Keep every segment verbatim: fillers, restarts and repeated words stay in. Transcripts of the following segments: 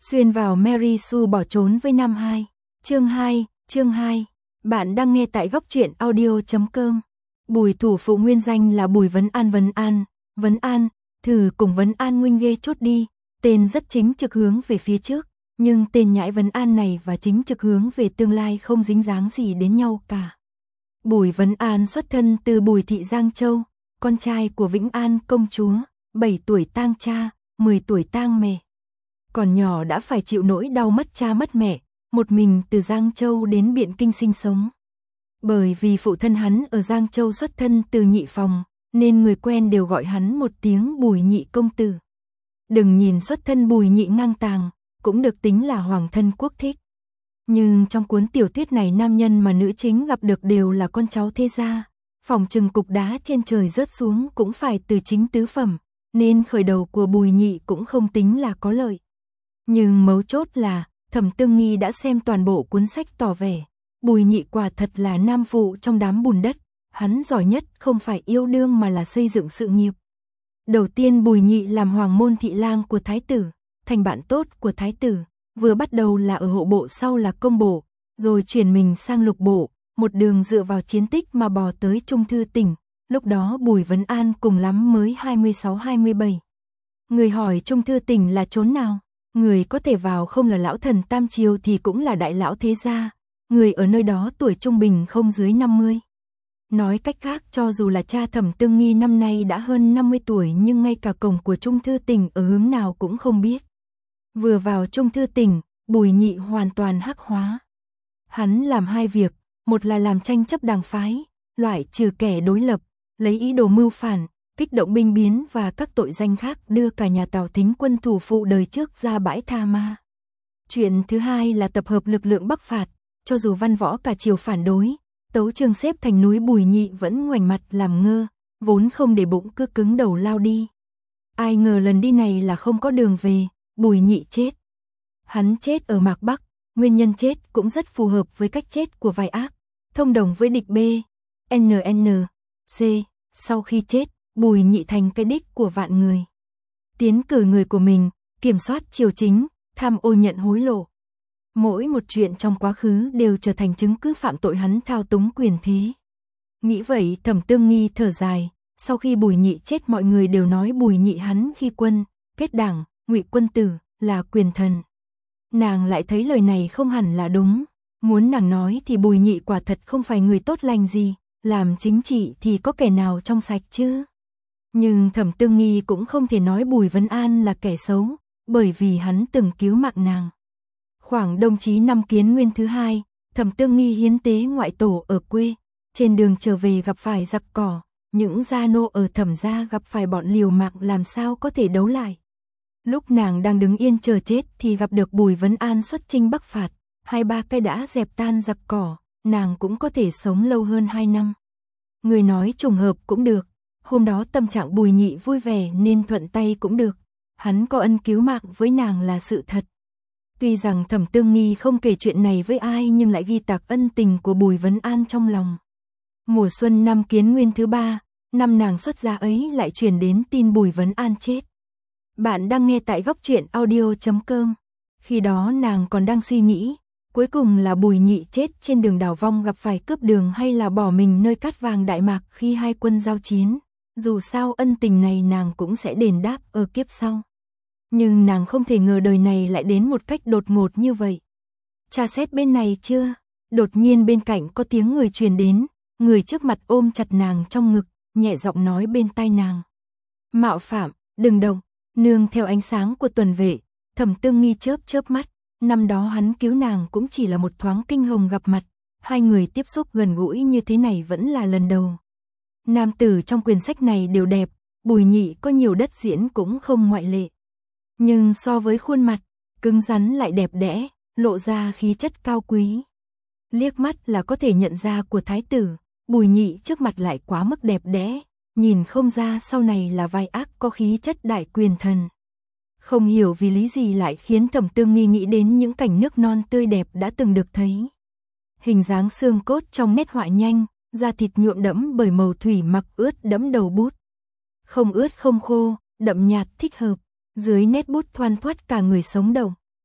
Xuyên vào Mary Sue bỏ trốn với Nam hai. Chương hai, chương hai. Bạn đang nghe tại góc truyện audio chấm com. Bùi thủ phụ nguyên danh là Bùi Vấn An Vấn An, Vấn An, thử cùng Vấn An Nguyên ghê chốt đi, tên rất chính trực hướng về phía trước, nhưng tên nhãi Vấn An này và chính trực hướng về tương lai không dính dáng gì đến nhau cả. Bùi Vấn An xuất thân từ Bùi thị Giang Châu, con trai của Vĩnh An công chúa, bảy tuổi tang cha, mười tuổi tang mẹ. Còn nhỏ đã phải chịu nỗi đau mất cha mất mẹ, một mình từ Giang Châu đến Biện Kinh sinh sống. Bởi vì phụ thân hắn ở Giang Châu xuất thân từ nhị phòng, nên người quen đều gọi hắn một tiếng Bùi nhị công tử. Đừng nhìn xuất thân Bùi nhị ngang tàng, cũng được tính là hoàng thân quốc thích. Nhưng trong cuốn tiểu thuyết này nam nhân mà nữ chính gặp được đều là con cháu thế gia, phỏng chừng cục đá trên trời rớt xuống cũng phải từ chính tứ phẩm, nên khởi đầu của Bùi nhị cũng không tính là có lợi. Nhưng mấu chốt là, Thẩm Tương Nghi đã xem toàn bộ cuốn sách tỏ vẻ, Bùi nhị quả thật là nam phụ trong đám bùn đất, hắn giỏi nhất không phải yêu đương mà là xây dựng sự nghiệp. Đầu tiên Bùi nhị làm hoàng môn thị lang của thái tử, thành bạn tốt của thái tử, vừa bắt đầu là ở hộ bộ sau là công bộ, rồi chuyển mình sang lục bộ, một đường dựa vào chiến tích mà bò tới Trung Thư tỉnh, lúc đó Bùi Vấn An cùng lắm mới hai mươi sáu hai mươi bảy. Người hỏi Trung Thư tỉnh là chốn nào? Người có thể vào không là lão thần Tam Triều thì cũng là đại lão thế gia, người ở nơi đó tuổi trung bình không dưới năm mươi. Nói cách khác cho dù là cha Thẩm Tương Nghi năm nay đã hơn năm mươi tuổi nhưng ngay cả cổng của Trung Thư tỉnh ở hướng nào cũng không biết. Vừa vào Trung Thư tỉnh, Bùi nhị hoàn toàn hắc hóa. Hắn làm hai việc, một là làm tranh chấp đảng phái, loại trừ kẻ đối lập, lấy ý đồ mưu phản, kích động binh biến và các tội danh khác đưa cả nhà Tào Thính quân thủ phụ đời trước ra bãi tha ma. Chuyện thứ hai là tập hợp lực lượng bắc phạt, cho dù văn võ cả triều phản đối, tấu chương xếp thành núi Bùi nhị vẫn ngoảnh mặt làm ngơ, vốn không để bụng cứ cứng đầu lao đi. Ai ngờ lần đi này là không có đường về, Bùi nhị chết. Hắn chết ở Mạc Bắc, nguyên nhân chết cũng rất phù hợp với cách chết của vai ác, thông đồng với địch B, en en, C. Sau khi chết, Bùi nhị thành cái đích của vạn người. Tiến cử người của mình, kiểm soát triều chính, tham ô nhận hối lộ. Mỗi một chuyện trong quá khứ đều trở thành chứng cứ phạm tội hắn thao túng quyền thế. Nghĩ vậy Thẩm Tương Nghi thở dài, sau khi Bùi nhị chết mọi người đều nói Bùi nhị hắn khi quân, kết đảng, ngụy quân tử, là quyền thần. Nàng lại thấy lời này không hẳn là đúng, muốn nàng nói thì Bùi nhị quả thật không phải người tốt lành gì, làm chính trị thì có kẻ nào trong sạch chứ. Nhưng Thẩm Tương Nghi cũng không thể nói Bùi Vấn An là kẻ xấu, bởi vì hắn từng cứu mạng nàng. Khoảng đồng chí năm Kiến Nguyên thứ hai, Thẩm Tương Nghi hiến tế ngoại tổ ở quê, trên đường trở về gặp phải giặc cỏ, những gia nô ở Thẩm gia gặp phải bọn liều mạng làm sao có thể đấu lại. Lúc nàng đang đứng yên chờ chết thì gặp được Bùi Vấn An xuất chinh bắc phạt, hai ba cái đã dẹp tan giặc cỏ, nàng cũng có thể sống lâu hơn hai năm. Người nói trùng hợp cũng được, hôm đó tâm trạng Bùi nhị vui vẻ nên thuận tay cũng được, hắn có ân cứu mạng với nàng là sự thật. Tuy rằng Thẩm Tương Nghi không kể chuyện này với ai nhưng lại ghi tạc ân tình của Bùi Vấn An trong lòng. Mùa xuân năm Kiến Nguyên thứ ba, năm nàng xuất gia ấy lại truyền đến tin Bùi Vấn An chết. Bạn đang nghe tại góc truyện audio chấm com. Khi đó nàng còn đang suy nghĩ, cuối cùng là Bùi nhị chết trên đường đào vong gặp phải cướp đường hay là bỏ mình nơi cát vàng Đại Mạc khi hai quân giao chiến. Dù sao ân tình này nàng cũng sẽ đền đáp ở kiếp sau. Nhưng nàng không thể ngờ đời này lại đến một cách đột ngột như vậy. Tra xét bên này chưa? Đột nhiên bên cạnh có tiếng người truyền đến, người trước mặt ôm chặt nàng trong ngực, nhẹ giọng nói bên tai nàng. Mạo phạm, đừng động. Nương theo ánh sáng của tuần vệ, Thẩm Tương Nghi chớp chớp mắt, năm đó hắn cứu nàng cũng chỉ là một thoáng kinh hồng gặp mặt, hai người tiếp xúc gần gũi như thế này vẫn là lần đầu. Nam tử trong quyển sách này đều đẹp, Bùi nhị có nhiều đất diễn cũng không ngoại lệ. Nhưng so với khuôn mặt, cứng rắn lại đẹp đẽ, lộ ra khí chất cao quý. Liếc mắt là có thể nhận ra của thái tử, Bùi nhị trước mặt lại quá mức đẹp đẽ, nhìn không ra sau này là vai ác có khí chất đại quyền thần. Không hiểu vì lý gì lại khiến Thẩm Tương Nghi nghĩ đến những cảnh nước non tươi đẹp đã từng được thấy. Hình dáng xương cốt trong nét họa nhanh, da thịt nhuộm đẫm bởi màu thủy mặc ướt đẫm đầu bút. Không ướt không khô, đậm nhạt thích hợp, dưới nét bút thoăn thoắt cả người sống động.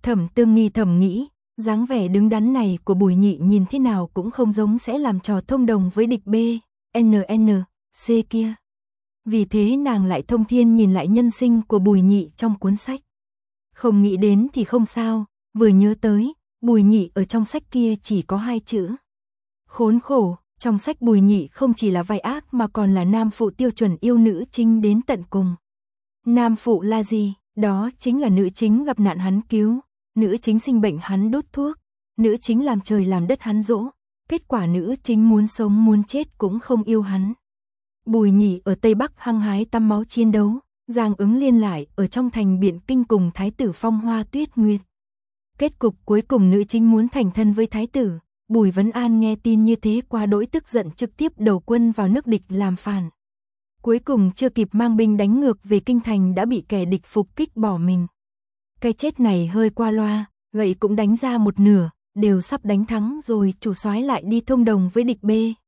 Thẩm Tương Nghi thầm nghĩ, dáng vẻ đứng đắn này của Bùi Nhị nhìn thế nào cũng không giống sẽ làm trò thông đồng với địch B, N N, C kia. Vì thế nàng lại thông thiên nhìn lại nhân sinh của Bùi Nhị trong cuốn sách. Không nghĩ đến thì không sao, vừa nhớ tới, Bùi Nhị ở trong sách kia chỉ có hai chữ. Khốn khổ, trong sách Bùi Nhị không chỉ là vai ác mà còn là nam phụ tiêu chuẩn yêu nữ chính đến tận cùng. Nam phụ là gì? Đó chính là nữ chính gặp nạn hắn cứu, nữ chính sinh bệnh hắn đốt thuốc, nữ chính làm trời làm đất hắn dỗ, kết quả nữ chính muốn sống muốn chết cũng không yêu hắn. Bùi Nhị ở Tây Bắc hăng hái tăm máu chiến đấu, Giang Ứng Liên lại ở trong thành Biện Kinh cùng thái tử Phong Hoa Tuyết Nguyệt. Kết cục cuối cùng nữ chính muốn thành thân với thái tử, Bùi Vấn An nghe tin như thế quá đỗi tức giận trực tiếp đầu quân vào nước địch làm phản. Cuối cùng chưa kịp mang binh đánh ngược về kinh thành đã bị kẻ địch phục kích bỏ mình. Cái chết này hơi qua loa, gậy cũng đánh ra một nửa, đều sắp đánh thắng rồi chủ soái lại đi thông đồng với địch B,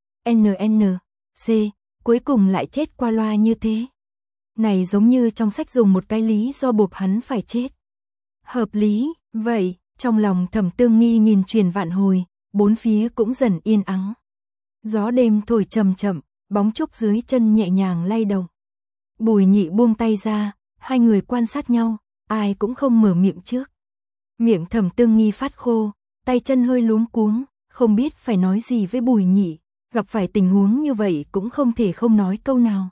N N, C, cuối cùng lại chết qua loa như thế. Này giống như trong sách dùng một cái lý do buộc hắn phải chết. Hợp lý, vậy, trong lòng Thẩm Tương Nghi nghìn truyền vạn hồi, bốn phía cũng dần yên ắng. Gió đêm thổi chậm chậm, bóng trúc dưới chân nhẹ nhàng lay động. Bùi Nhị buông tay ra, hai người quan sát nhau, ai cũng không mở miệng trước. Miệng Thẩm Tương Nghi phát khô, tay chân hơi luống cuống, không biết phải nói gì với Bùi Nhị, gặp phải tình huống như vậy cũng không thể không nói câu nào.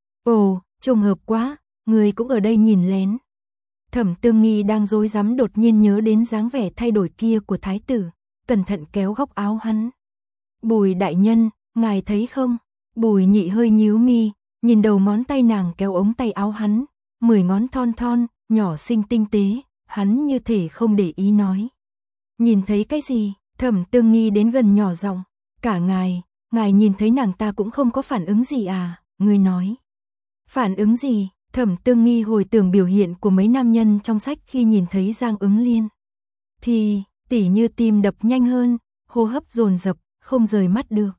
Ồ, trùng hợp quá, người cũng ở đây nhìn lén. Thẩm Tương Nghi đang rối rắm đột nhiên nhớ đến dáng vẻ thay đổi kia của thái tử, cẩn thận kéo góc áo hắn. Bùi đại nhân, ngài thấy không? Bùi Nhị hơi nhíu mi, nhìn đầu ngón tay nàng kéo ống tay áo hắn, mười ngón thon thon, nhỏ xinh tinh tế, hắn như thể không để ý nói. Nhìn thấy cái gì? Thẩm Tương Nghi đến gần nhỏ giọng, cả ngài, ngài nhìn thấy nàng ta cũng không có phản ứng gì à, ngươi nói. Phản ứng gì? Thẩm Tương Nghi hồi tưởng biểu hiện của mấy nam nhân trong sách khi nhìn thấy Giang Ứng Liên. Thì, tỉ như tim đập nhanh hơn, hô hấp dồn dập, không rời mắt được.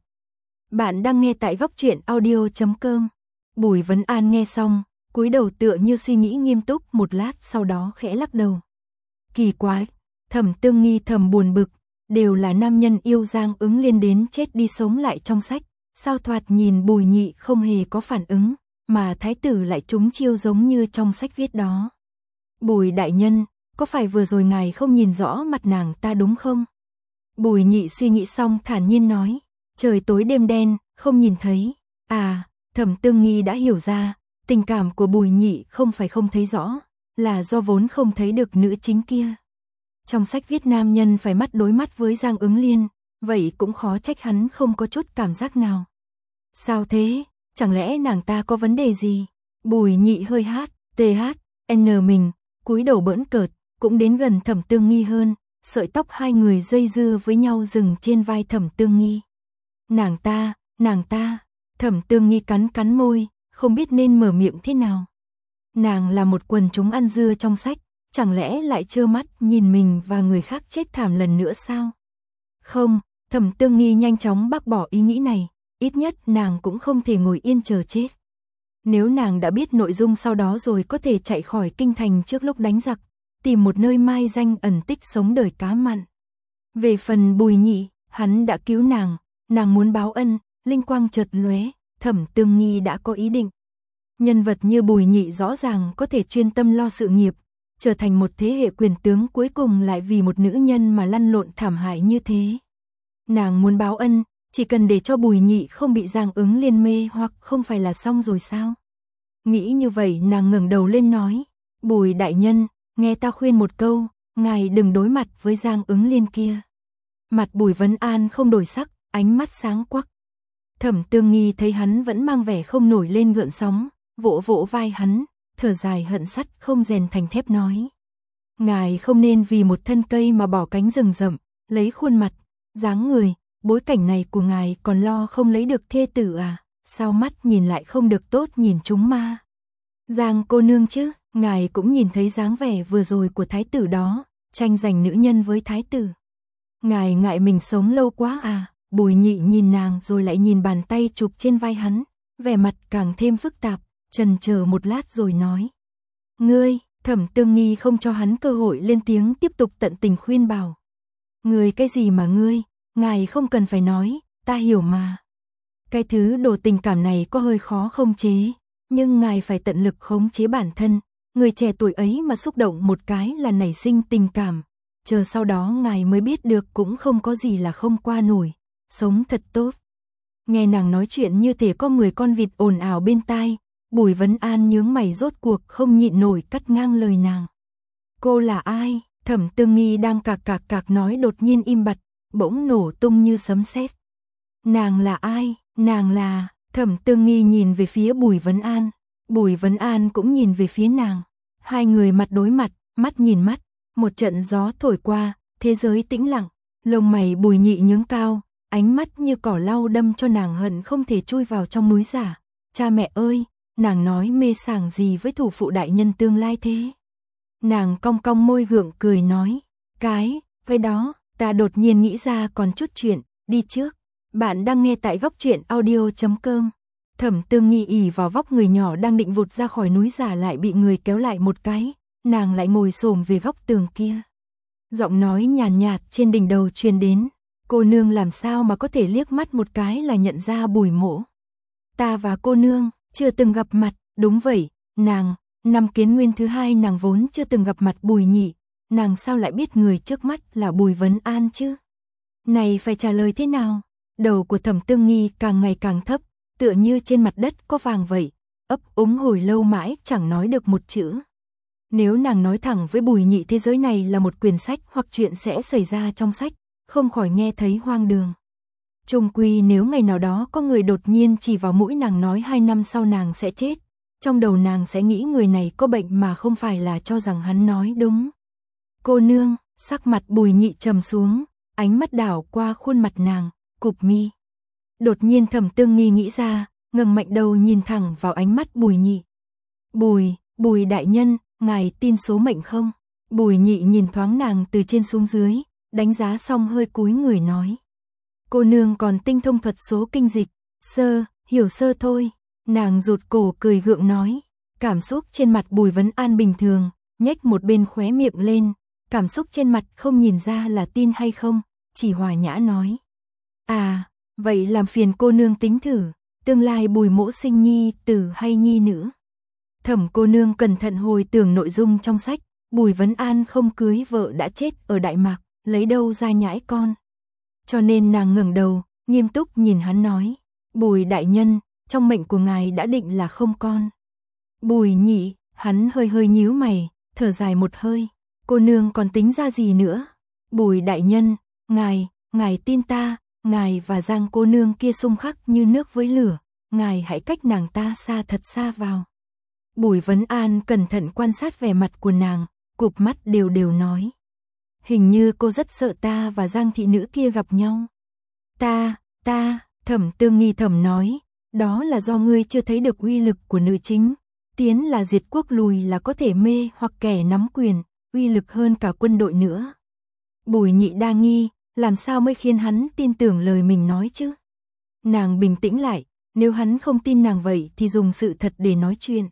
Bạn đang nghe tại góc truyện audio chấm com. Bùi Vấn An nghe xong, cúi đầu tựa như suy nghĩ nghiêm túc một lát sau đó khẽ lắc đầu. Kỳ quái, Thẩm Tương Nghi thầm buồn bực, đều là nam nhân yêu Giang Ứng Liên đến chết đi sống lại trong sách, sao thoạt nhìn Bùi Nhị không hề có phản ứng, mà thái tử lại trúng chiêu giống như trong sách viết đó. Bùi đại nhân, có phải vừa rồi ngài không nhìn rõ mặt nàng ta đúng không? Bùi Nhị suy nghĩ xong thản nhiên nói, trời tối đêm đen, không nhìn thấy. À, Thẩm Tương Nghi đã hiểu ra, tình cảm của Bùi Nhị không phải không thấy rõ, là do vốn không thấy được nữ chính kia. Trong sách viết nam nhân phải mắt đối mắt với Giang Ứng Liên, vậy cũng khó trách hắn không có chút cảm giác nào. Sao thế? Chẳng lẽ nàng ta có vấn đề gì? Bùi Nhị hơi hát, tê hát, n mình, cúi đầu bỡn cợt, cũng đến gần Thẩm Tương Nghi hơn, sợi tóc hai người dây dưa với nhau dừng trên vai Thẩm Tương Nghi. Nàng ta, nàng ta, Thẩm Tương Nghi cắn cắn môi, không biết nên mở miệng thế nào. Nàng là một quần chúng ăn dưa trong sách, chẳng lẽ lại trơ mắt nhìn mình và người khác chết thảm lần nữa sao? Không, Thẩm Tương Nghi nhanh chóng bác bỏ ý nghĩ này, ít nhất nàng cũng không thể ngồi yên chờ chết. Nếu nàng đã biết nội dung sau đó rồi có thể chạy khỏi kinh thành trước lúc đánh giặc, tìm một nơi mai danh ẩn tích sống đời cá mặn. Về phần Bùi Nhị, hắn đã cứu nàng, nàng muốn báo ân, linh quang chợt lóe, Thẩm Tương Nghi đã có ý định. Nhân vật như Bùi Nhị rõ ràng có thể chuyên tâm lo sự nghiệp, trở thành một thế hệ quyền tướng cuối cùng lại vì một nữ nhân mà lăn lộn thảm hại như thế. Nàng muốn báo ân, chỉ cần để cho Bùi Nhị không bị Giang Ứng Liên mê hoặc không phải là xong rồi sao? Nghĩ như vậy nàng ngẩng đầu lên nói, Bùi đại nhân, nghe ta khuyên một câu, ngài đừng đối mặt với Giang Ứng Liên kia. Mặt Bùi Vấn An không đổi sắc, ánh mắt sáng quắc. Thẩm Tương Nghi thấy hắn vẫn mang vẻ không nổi lên gợn sóng, vỗ vỗ vai hắn, thở dài hận sắt không rèn thành thép nói. Ngài không nên vì một thân cây mà bỏ cánh rừng rậm, lấy khuôn mặt, dáng người, bối cảnh này của ngài còn lo không lấy được thê tử à, sao mắt nhìn lại không được tốt nhìn chúng ma. Giang cô nương chứ, ngài cũng nhìn thấy dáng vẻ vừa rồi của thái tử đó, tranh giành nữ nhân với thái tử. Ngài ngại mình sống lâu quá à? Bùi Nhị nhìn nàng rồi lại nhìn bàn tay chụp trên vai hắn, vẻ mặt càng thêm phức tạp, chần chờ một lát rồi nói. Ngươi, Thẩm Tương Nghi không cho hắn cơ hội lên tiếng, tiếp tục tận tình khuyên bảo. Ngươi cái gì mà ngươi, ngài không cần phải nói, ta hiểu mà. Cái thứ đồ tình cảm này có hơi khó khống chế, nhưng ngài phải tận lực khống chế bản thân. Người trẻ tuổi ấy mà xúc động một cái là nảy sinh tình cảm, chờ sau đó ngài mới biết được cũng không có gì là không qua nổi, sống thật tốt. Nghe nàng nói chuyện như thể có mười con vịt ồn ào bên tai, Bùi Vấn An nhướng mày, rốt cuộc không nhịn nổi cắt ngang lời nàng. Cô là ai? Thẩm Tương Nghi đang cạc cạc cạc nói đột nhiên im bặt, bỗng nổ tung như sấm sét. Nàng là ai? Nàng là... Thẩm Tương Nghi nhìn về phía Bùi Vấn An, Bùi Vấn An cũng nhìn về phía nàng. Hai người mặt đối mặt, mắt nhìn mắt, một trận gió thổi qua, thế giới tĩnh lặng, lông mày Bùi Nhị nhướng cao, ánh mắt như cỏ lau đâm cho nàng hận không thể chui vào trong núi giả. Cha mẹ ơi, nàng nói mê sảng gì với thủ phụ đại nhân tương lai thế? Nàng cong cong môi gượng cười nói, cái, cái đó, ta đột nhiên nghĩ ra còn chút chuyện, đi trước. Bạn đang nghe tại góc truyện audio chấm com. Thẩm Tương Nghi ỉ vào vóc người nhỏ đang định vụt ra khỏi núi giả lại bị người kéo lại một cái, nàng lại ngồi xổm về góc tường kia. Giọng nói nhàn nhạt, nhạt trên đỉnh đầu truyền đến, cô nương làm sao mà có thể liếc mắt một cái là nhận ra Bùi Mỗ? Ta và cô nương chưa từng gặp mặt. Đúng vậy, nàng, năm kiến nguyên thứ hai nàng vốn chưa từng gặp mặt Bùi Nhị, nàng sao lại biết người trước mắt là Bùi Vấn An chứ? Này phải trả lời thế nào? Đầu của Thẩm Tương Nghi càng ngày càng thấp, tựa như trên mặt đất có vàng vậy, ấp úng hồi lâu mãi chẳng nói được một chữ. Nếu nàng nói thẳng với Bùi Nhị thế giới này là một quyển sách hoặc chuyện sẽ xảy ra trong sách, không khỏi nghe thấy hoang đường. Chung quy nếu ngày nào đó có người đột nhiên chỉ vào mũi nàng nói hai năm sau nàng sẽ chết, trong đầu nàng sẽ nghĩ người này có bệnh mà không phải là cho rằng hắn nói đúng. Cô nương, sắc mặt Bùi Nhị trầm xuống, ánh mắt đảo qua khuôn mặt nàng, cụp mi. Đột nhiên Thẩm Tương Nghi nghĩ ra, ngẩng mạnh đầu nhìn thẳng vào ánh mắt Bùi Nhị. Bùi, Bùi đại nhân, ngài tin số mệnh không? Bùi Nhị nhìn thoáng nàng từ trên xuống dưới, đánh giá xong hơi cúi người nói. Cô nương còn tinh thông thuật số kinh dịch, sơ, hiểu sơ thôi. Nàng rụt cổ cười gượng nói, cảm xúc trên mặt Bùi Vấn An bình thường, nhếch một bên khóe miệng lên, cảm xúc trên mặt không nhìn ra là tin hay không, chỉ hòa nhã nói. À, vậy làm phiền cô nương tính thử, tương lai Bùi Mỗ sinh nhi tử hay nhi nữ. Thẩm cô nương cẩn thận hồi tưởng nội dung trong sách, Bùi Vấn An không cưới vợ đã chết ở Đại Mạc, lấy đâu ra nhãi con. Cho nên nàng ngẩng đầu, nghiêm túc nhìn hắn nói, Bùi đại nhân, trong mệnh của ngài đã định là không con. Bùi Nhị, hắn hơi hơi nhíu mày, thở dài một hơi, cô nương còn tính ra gì nữa? Bùi đại nhân, ngài, ngài tin ta, ngài và Giang cô nương kia xung khắc như nước với lửa, ngài hãy cách nàng ta xa thật xa vào. Bùi Vấn An cẩn thận quan sát vẻ mặt của nàng, cụp mắt đều đều nói. Hình như cô rất sợ ta và Giang thị nữ kia gặp nhau. Ta, ta, Thẩm Tương Nghi thầm nói, đó là do ngươi chưa thấy được uy lực của nữ chính. Tiến là diệt quốc, lùi là có thể mê hoặc kẻ nắm quyền, uy lực hơn cả quân đội nữa. Bùi Nhị đa nghi, làm sao mới khiến hắn tin tưởng lời mình nói chứ? Nàng bình tĩnh lại, nếu hắn không tin nàng vậy thì dùng sự thật để nói chuyện.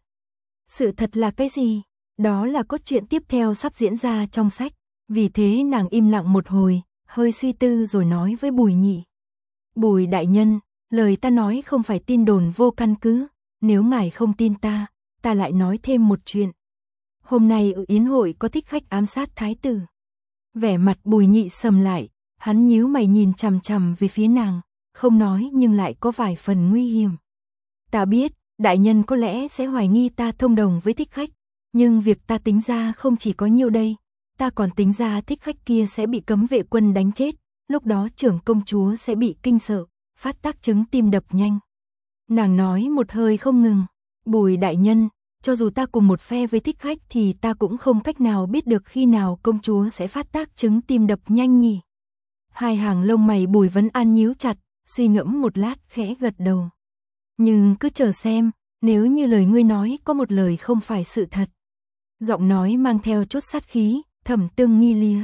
Sự thật là cái gì? Đó là cốt truyện tiếp theo sắp diễn ra trong sách. Vì thế nàng im lặng một hồi, hơi suy tư rồi nói với Bùi Nhị. Bùi đại nhân, lời ta nói không phải tin đồn vô căn cứ, nếu ngài không tin ta, ta lại nói thêm một chuyện. Hôm nay ở yến hội có thích khách ám sát thái tử. Vẻ mặt Bùi Nhị sầm lại, hắn nhíu mày nhìn chằm chằm về phía nàng, không nói nhưng lại có vài phần nguy hiểm. Ta biết, đại nhân có lẽ sẽ hoài nghi ta thông đồng với thích khách, nhưng việc ta tính ra không chỉ có nhiêu đây. Ta còn tính ra thích khách kia sẽ bị cấm vệ quân đánh chết, lúc đó trưởng công chúa sẽ bị kinh sợ, phát tác chứng tim đập nhanh. Nàng nói một hơi không ngừng, Bùi đại nhân, cho dù ta cùng một phe với thích khách thì ta cũng không cách nào biết được khi nào công chúa sẽ phát tác chứng tim đập nhanh nhỉ. Hai hàng lông mày Bùi Vấn An nhíu chặt, suy ngẫm một lát khẽ gật đầu. Nhưng cứ chờ xem, nếu như lời ngươi nói có một lời không phải sự thật. Giọng nói mang theo chút sát khí. Thẩm Tương Nghi lía.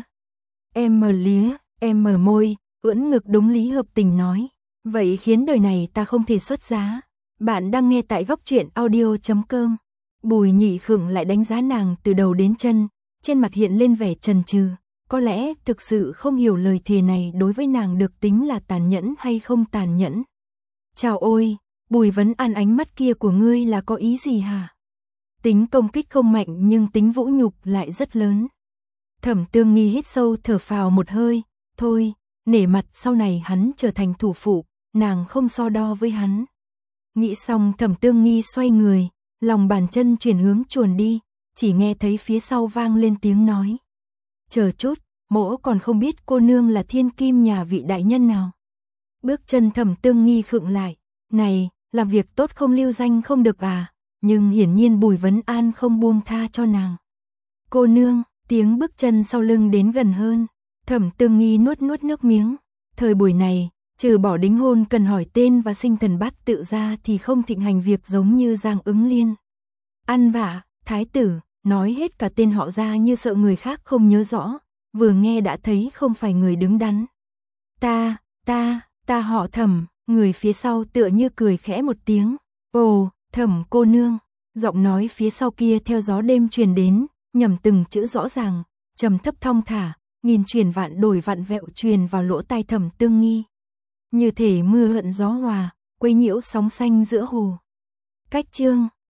Em mờ lía, em mờ môi, ưỡn ngực đúng lý hợp tình nói. Vậy khiến đời này ta không thể xuất giá. Bạn đang nghe tại góc truyện audio chấm com. Bùi Nhị Khựng lại đánh giá nàng từ đầu đến chân, trên mặt hiện lên vẻ chần chừ, có lẽ thực sự không hiểu lời thề này đối với nàng được tính là tàn nhẫn hay không tàn nhẫn. Chào ôi, Bùi Vấn An, ánh mắt kia của ngươi là có ý gì hả? Tính công kích không mạnh nhưng tính vũ nhục lại rất lớn. Thẩm Tương Nghi hít sâu thở phào một hơi, thôi, nể mặt sau này hắn trở thành thủ phụ, nàng không so đo với hắn. Nghĩ xong Thẩm Tương Nghi xoay người, lòng bàn chân chuyển hướng chuồn đi, chỉ nghe thấy phía sau vang lên tiếng nói. Chờ chút, mỗ còn không biết cô nương là thiên kim nhà vị đại nhân nào. Bước chân Thẩm Tương Nghi khựng lại, này, làm việc tốt không lưu danh không được à, nhưng hiển nhiên Bùi Vấn An không buông tha cho nàng. Cô nương, tiếng bước chân sau lưng đến gần hơn, Thẩm Tương Nghi nuốt nuốt nước miếng, thời buổi này, trừ bỏ đính hôn cần hỏi tên và sinh thần bát tự ra thì không thịnh hành việc giống như Giang Ứng Liên. Ăn vạ, thái tử, nói hết cả tên họ ra như sợ người khác không nhớ rõ, vừa nghe đã thấy không phải người đứng đắn. Ta, ta, ta họ Thẩm, người phía sau tựa như cười khẽ một tiếng. Ồ, Thẩm cô nương, giọng nói phía sau kia theo gió đêm truyền đến, nhầm từng chữ rõ ràng, trầm thấp thong thả, nghìn truyền vạn đổi vạn vẹo truyền vào lỗ tai Thẩm Tương Nghi. Như thể mưa hận gió hòa, quấy nhiễu sóng xanh giữa hồ. Cách chương